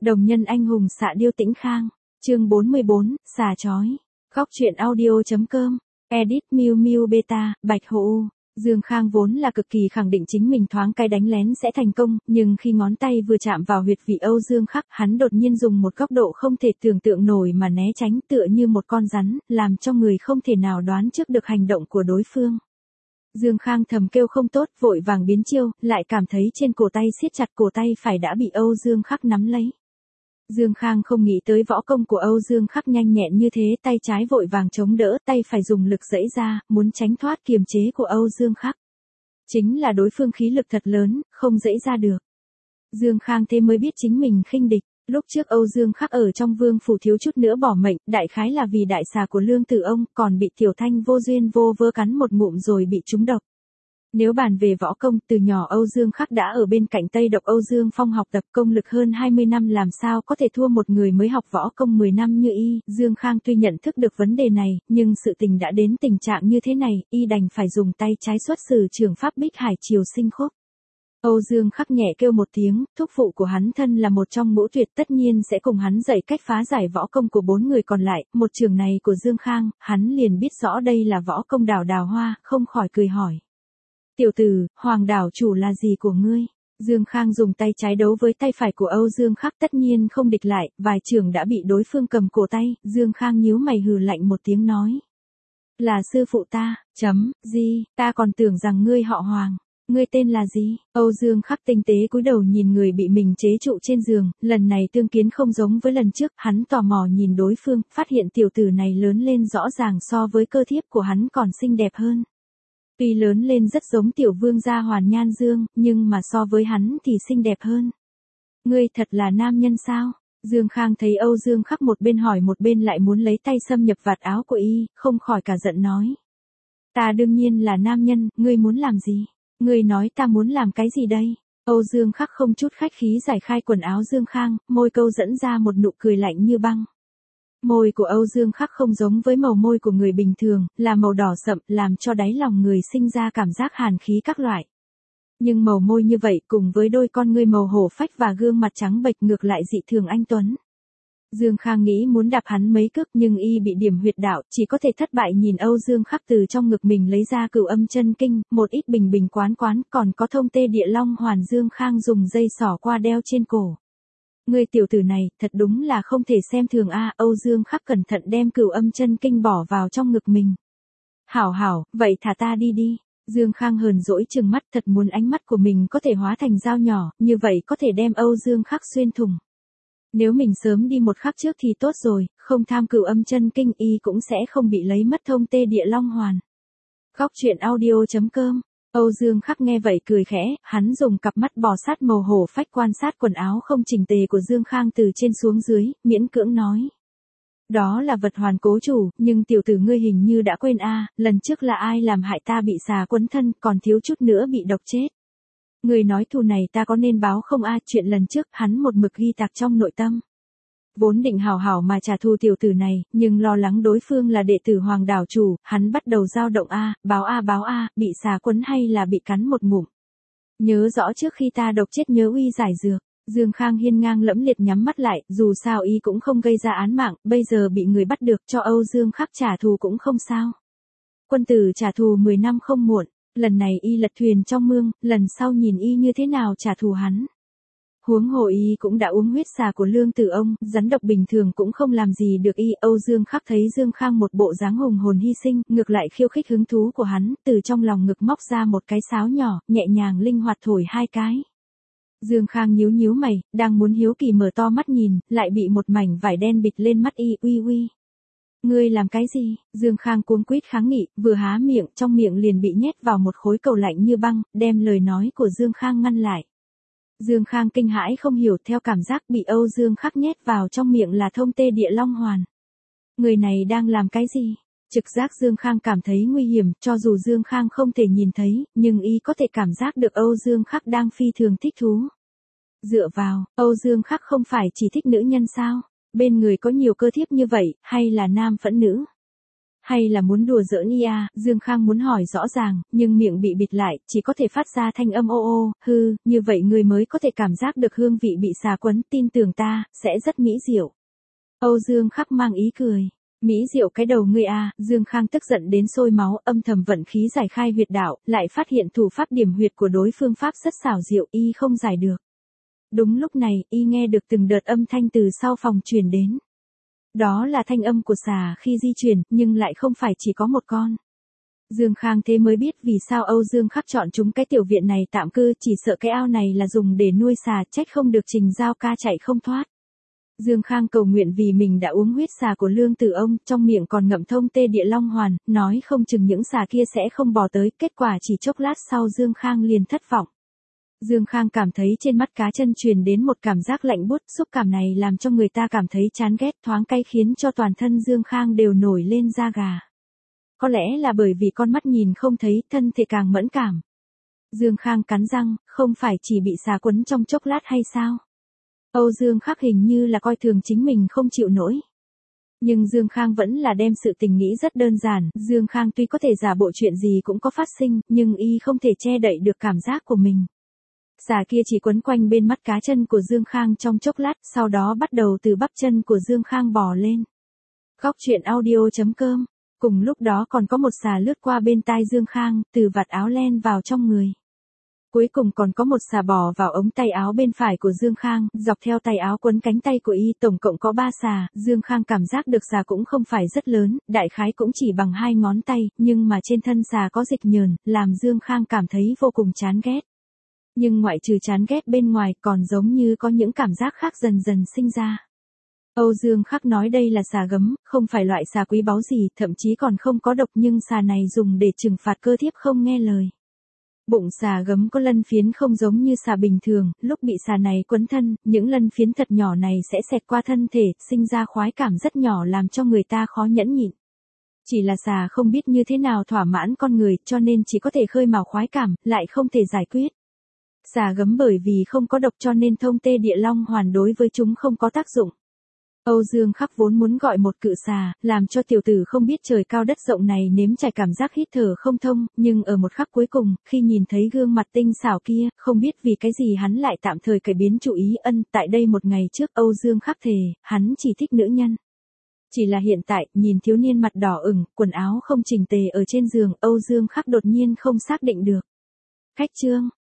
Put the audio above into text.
Đồng nhân anh hùng xạ điêu Tĩnh Khang, chương 44, xà chói. Góc truyện audio.com, edit Miu Miu Beta, Bạch Hổ. Dương Khang vốn là cực kỳ khẳng định chính mình thoáng cái đánh lén sẽ thành công, nhưng khi ngón tay vừa chạm vào huyệt vị Âu Dương Khắc, hắn đột nhiên dùng một góc độ không thể tưởng tượng nổi mà né tránh tựa như một con rắn, làm cho người không thể nào đoán trước được hành động của đối phương. Dương Khang thầm kêu không tốt, vội vàng biến chiêu, lại cảm thấy trên cổ tay siết chặt, cổ tay phải đã bị Âu Dương Khắc nắm lấy. Dương Khang không nghĩ tới võ công của Âu Dương Khắc nhanh nhẹn như thế, tay trái vội vàng chống đỡ, tay phải dùng lực giãy ra, muốn tránh thoát kiềm chế của Âu Dương Khắc. Chính là đối phương khí lực thật lớn, không giãy ra được. Dương Khang thế mới biết chính mình khinh địch. Lúc trước Âu Dương Khắc ở trong vương phủ thiếu chút nữa bỏ mệnh, đại khái là vì đại xà của Lương Tử Ông, còn bị Tiểu Thanh vô duyên vô vơ cắn một ngụm rồi bị trúng độc. Nếu bàn về võ công, từ nhỏ Âu Dương Khắc đã ở bên cạnh Tây Độc Âu Dương Phong học tập, công lực hơn 20 năm, làm sao có thể thua một người mới học võ công 10 năm như y. Dương Khang tuy nhận thức được vấn đề này, nhưng sự tình đã đến tình trạng như thế này, y đành phải dùng tay trái xuất sử trường pháp Bích Hải Triều Sinh Khúc. Âu Dương Khắc nhẹ kêu một tiếng, thúc phụ của hắn thân là một trong ngũ tuyệt, tất nhiên sẽ cùng hắn dạy cách phá giải võ công của 4 người còn lại. Một trường này của Dương Khang, hắn liền biết rõ đây là võ công Đào Đào Hoa, không khỏi cười hỏi. Tiểu tử, Hoàng đảo chủ là gì của ngươi? Dương Khang dùng tay trái đấu với tay phải của Âu Dương Khắc, tất nhiên không địch lại, vài trường đã bị đối phương cầm cổ tay. Dương Khang nhíu mày hừ lạnh một tiếng nói. Là sư phụ ta, gì, ta còn tưởng rằng ngươi họ Hoàng. Ngươi tên là gì? Âu Dương Khắc tinh tế cúi đầu nhìn người bị mình chế trụ trên giường, lần này tương kiến không giống với lần trước, hắn tò mò nhìn đối phương, phát hiện tiểu tử này lớn lên rõ ràng so với cơ thiếp của hắn còn xinh đẹp hơn. Tuy lớn lên rất giống tiểu vương gia Hoàn Nhan Dương, nhưng mà so với hắn thì xinh đẹp hơn. Ngươi thật là nam nhân sao? Dương Khang thấy Âu Dương Khắc một bên hỏi một bên lại muốn lấy tay xâm nhập vạt áo của y, không khỏi cả giận nói. Ta đương nhiên là nam nhân, ngươi muốn làm gì? Ngươi nói ta muốn làm cái gì đây? Âu Dương Khắc không chút khách khí giải khai quần áo Dương Khang, môi câu dẫn ra một nụ cười lạnh như băng. Môi của Âu Dương Khắc không giống với màu môi của người bình thường, là màu đỏ sậm, làm cho đáy lòng người sinh ra cảm giác hàn khí các loại. Nhưng màu môi như vậy cùng với đôi con ngươi màu hổ phách và gương mặt trắng bệch ngược lại dị thường anh tuấn. Dương Khang nghĩ muốn đạp hắn mấy cước nhưng y bị điểm huyệt đạo, chỉ có thể thất bại nhìn Âu Dương Khắc từ trong ngực mình lấy ra Cửu Âm Chân Kinh, một ít bình bình quán quán, còn có Thông Tê Địa Long Hoàn. Dương Khang dùng dây xỏ qua đeo trên cổ. Ngươi tiểu tử này, thật đúng là không thể xem thường a. Âu Dương Khắc cẩn thận đem Cửu Âm Chân Kinh bỏ vào trong ngực mình. Hảo, vậy thả ta đi đi. Dương Khang hờn dỗi trừng mắt, thật muốn ánh mắt của mình có thể hóa thành dao nhỏ, như vậy có thể đem Âu Dương Khắc xuyên thủng. Nếu mình sớm đi một khắc trước thì tốt rồi, không tham Cửu Âm Chân Kinh y cũng sẽ không bị lấy mất Thông Tê Địa Long Hoàn. Góc truyện audio.com. Âu Dương Khắc nghe vậy cười khẽ, hắn dùng cặp mắt bò sát màu hổ phách quan sát quần áo không chỉnh tề của Dương Khang từ trên xuống dưới, miễn cưỡng nói. Đó là vật hoàn cố chủ, nhưng tiểu tử ngươi hình như đã quên a, lần trước là ai làm hại ta bị xà quấn thân, còn thiếu chút nữa bị độc chết. Ngươi nói thù này ta có nên báo không a? Chuyện lần trước hắn một mực ghi tạc trong nội tâm. Vốn định hảo hảo mà trả thù tiểu tử này, nhưng lo lắng đối phương là đệ tử Hoàng đảo chủ, hắn bắt đầu dao động báo a, bị xà quấn hay là bị cắn một ngụm. Nhớ rõ trước khi ta độc chết nhớ uy giải dược. Dương Khang hiên ngang lẫm liệt nhắm mắt lại, dù sao y cũng không gây ra án mạng, bây giờ bị người bắt được, cho Âu Dương Khắc trả thù cũng không sao. Quân tử trả thù 10 năm không muộn, lần này y lật thuyền trong mương, lần sau nhìn y như thế nào trả thù hắn. Huống hồ y cũng đã uống huyết xà của Lương Tử Ông, rắn độc bình thường cũng không làm gì được y. Âu Dương Khắc thấy Dương Khang một bộ dáng hùng hồn hy sinh, ngược lại khiêu khích hứng thú của hắn, từ trong lòng ngực móc ra một cái sáo nhỏ, nhẹ nhàng linh hoạt thổi 2 cái. Dương Khang nhíu mày, đang muốn hiếu kỳ mở to mắt nhìn, lại bị một mảnh vải đen bịt lên mắt y. Uy. Ngươi làm cái gì? Dương Khang cuống quýt kháng nghị, vừa há miệng, trong miệng liền bị nhét vào một khối cầu lạnh như băng, đem lời nói của Dương Khang ngăn lại. Dương Khang kinh hãi không hiểu, theo cảm giác bị Âu Dương Khắc nhét vào trong miệng là Thông Tê Địa Long Hoàn. Người này đang làm cái gì? Trực giác Dương Khang cảm thấy nguy hiểm, cho dù Dương Khang không thể nhìn thấy, nhưng y có thể cảm giác được Âu Dương Khắc đang phi thường thích thú. Dựa vào, Âu Dương Khắc không phải chỉ thích nữ nhân sao? Bên người có nhiều cơ thiếp như vậy, hay là nam phẫn nữ? Hay là muốn đùa giỡn à? Dương Khang muốn hỏi rõ ràng, nhưng miệng bị bịt lại, chỉ có thể phát ra thanh âm ô ô, hư, như vậy người mới có thể cảm giác được hương vị bị xà quấn, tin tưởng ta, sẽ rất mỹ diệu. Âu Dương Khắc mang ý cười. Mỹ diệu cái đầu ngươi à? Dương Khang tức giận đến sôi máu, âm thầm vận khí giải khai huyệt đạo, lại phát hiện thủ pháp điểm huyệt của đối phương pháp rất xảo diệu, y không giải được. Đúng lúc này, y nghe được từng đợt âm thanh từ sau phòng truyền đến. Đó là thanh âm của xà khi di chuyển, nhưng lại không phải chỉ có một con. Dương Khang thế mới biết vì sao Âu Dương Khắc chọn chúng cái tiểu viện này tạm cư, chỉ sợ cái ao này là dùng để nuôi xà, trách không được Trình Giao ca chạy không thoát. Dương Khang cầu nguyện vì mình đã uống huyết xà của Lương Tử Ông, trong miệng còn ngậm thông tê địa long hoàn, nói không chừng những xà kia sẽ không bò tới, kết quả chỉ chốc lát sau Dương Khang liền thất vọng. Dương Khang cảm thấy trên mắt cá chân truyền đến một cảm giác lạnh buốt, xúc cảm này làm cho người ta cảm thấy chán ghét, thoáng cay khiến cho toàn thân Dương Khang đều nổi lên da gà. Có lẽ là bởi vì con mắt nhìn không thấy, thân thể càng mẫn cảm. Dương Khang cắn răng, không phải chỉ bị xà quấn trong chốc lát hay sao? Âu Dương Khắc hình như là coi thường chính mình không chịu nổi. Nhưng Dương Khang vẫn là đem sự tình nghĩ rất đơn giản, Dương Khang tuy có thể giả bộ chuyện gì cũng có phát sinh, nhưng y không thể che đậy được cảm giác của mình. Xà kia chỉ quấn quanh bên mắt cá chân của Dương Khang trong chốc lát, sau đó bắt đầu từ bắp chân của Dương Khang bò lên. Góc truyện audio.com. Cùng lúc đó còn có một xà lướt qua bên tai Dương Khang, từ vạt áo len vào trong người. Cuối cùng còn có một xà bò vào ống tay áo bên phải của Dương Khang, dọc theo tay áo quấn cánh tay của y, tổng cộng có 3 xà, Dương Khang cảm giác được xà cũng không phải rất lớn, đại khái cũng chỉ bằng 2 ngón tay, nhưng mà trên thân xà có dịch nhờn, làm Dương Khang cảm thấy vô cùng chán ghét. Nhưng ngoại trừ chán ghét bên ngoài còn giống như có những cảm giác khác dần dần sinh ra. Âu Dương Khắc nói đây là xà gấm, không phải loại xà quý báu gì, thậm chí còn không có độc, nhưng xà này dùng để trừng phạt cơ thiếp không nghe lời. Bụng xà gấm có lân phiến không giống như xà bình thường, lúc bị xà này quấn thân, những lân phiến thật nhỏ này sẽ xẹt qua thân thể, sinh ra khoái cảm rất nhỏ làm cho người ta khó nhẫn nhịn. Chỉ là xà không biết như thế nào thỏa mãn con người, cho nên chỉ có thể khơi mào khoái cảm, lại không thể giải quyết. Xà gấm bởi vì không có độc cho nên thông tê địa long hoàn đối với chúng không có tác dụng. Âu Dương Khắc vốn muốn gọi một cự xà, làm cho tiểu tử không biết trời cao đất rộng này nếm trải cảm giác hít thở không thông, nhưng ở một khắc cuối cùng, khi nhìn thấy gương mặt tinh xảo kia, không biết vì cái gì hắn lại tạm thời cải biến chủ ý. Tại đây một ngày trước Âu Dương Khắc thề, hắn chỉ thích nữ nhân. Chỉ là hiện tại, nhìn thiếu niên mặt đỏ ửng, quần áo không chỉnh tề ở trên giường, Âu Dương Khắc đột nhiên không xác định được. Khách trương.